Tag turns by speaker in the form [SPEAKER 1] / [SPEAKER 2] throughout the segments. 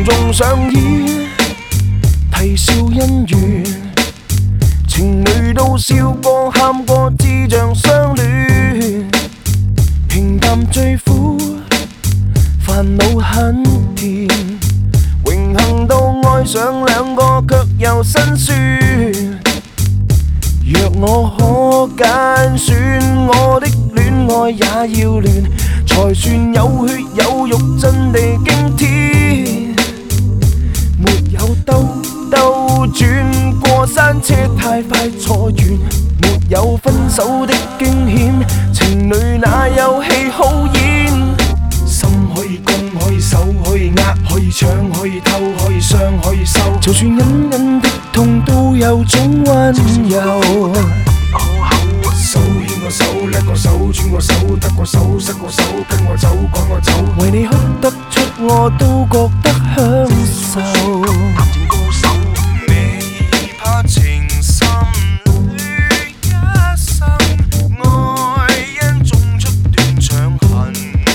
[SPEAKER 1] 重上演，啼笑姻緣，情侶都笑過喊過，智像相戀，平淡最苦，煩惱很甜，榮幸到愛上兩個卻又辛酸。若我可揀選，我的戀愛也要亂，才算有血有肉，真地驚天。沒有兜兜轉，過山車太快坐完，沒有分手的驚險，情侶哪有戲好演？心可以攻，可以守，可以握，可以搶，可以偷，可以傷，可以收，就算隱隱的痛都有種溫柔。手牽個手，叻個手，轉個手，得個手，失個手，跟我走，趕我走，為你哭得出我都覺得享受。談情高手，未怕情深裏一生，愛因種出斷腸痕，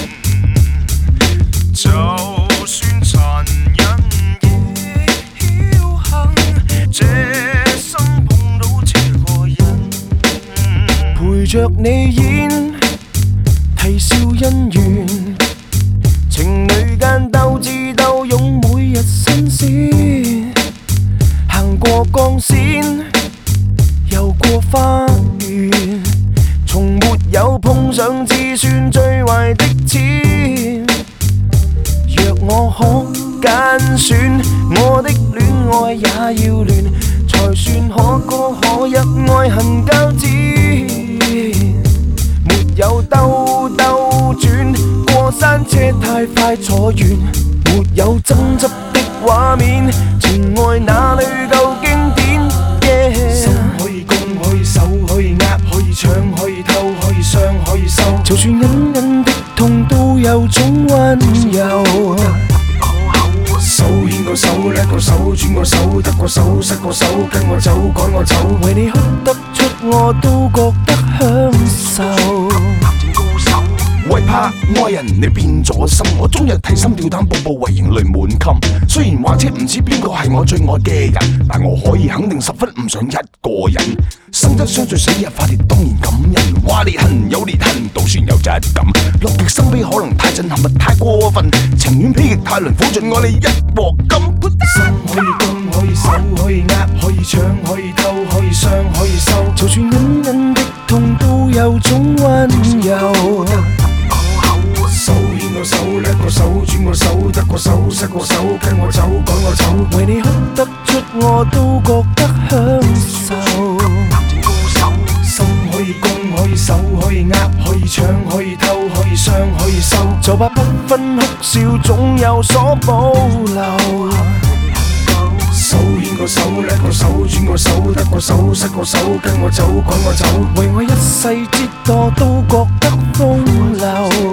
[SPEAKER 1] 就算殘忍亦僥倖，這生碰到這個人，陪着你演，啼笑姻緣，情侶間鬥智鬥勇，每日新鮮，行過鋼線，遊過花園，從沒有碰上至算最壞的錢。若我可揀選，我的戀愛也要亂，才算可歌可泣，愛恨交織。沒有兜兜轉，過山車太快坐完，沒有爭執的畫面，情愛哪裏夠經典？心可以攻，可以守，可以握，可以搶，可以偷，可以傷，可以收，就算隱隱的痛都有種溫柔。手牽個手，叻個手，轉個手，得個手，失個手，跟我走，趕我走，為你哭得出我都覺得享受。談情高手，為怕愛人你變咗心，我終日提心吊膽，步步為營淚滿襟。雖然話者唔知邊個係我最愛嘅人，但我可以肯定十分唔想一個人。生則相聚，死日化蝶，當然感人。話裂痕有裂痕，都算有質感。樂極生悲可能太震撼，咪太過分。情願悲劇太輪，苦盡我哋一鑊金。心可以攻，可以守，可以握，可以搶，可以偷，可以傷，可以收，就算隱隱的痛都有種溫柔。手牽個手，叻個手，轉個手，得個手，失個手，跟我走，趕我走，為你哭得出我都覺得享受。談情高手，心可以攻，可以守，可以握，可以搶，可以偷，可以傷，可以收，就怕不分哭笑總有所保留。手牽個手，叻個手，轉個手，得個手，失個手，跟我走，趕我走，為我一世折墮都覺得風流。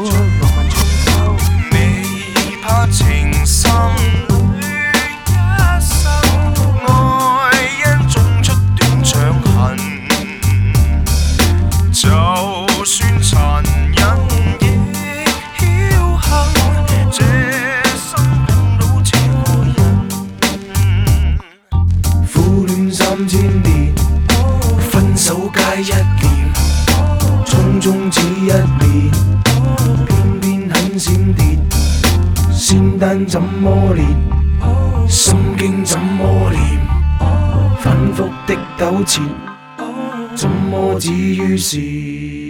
[SPEAKER 1] 未怕情深裏一生，愛因種出斷腸痕，就算殘忍亦僥倖，這生碰到這個人。苦戀3000年，分手皆一念，匆匆只一面，偏偏很閃電。仙丹怎麼練，心經怎麼念，反覆的糾纏，怎麼止於事？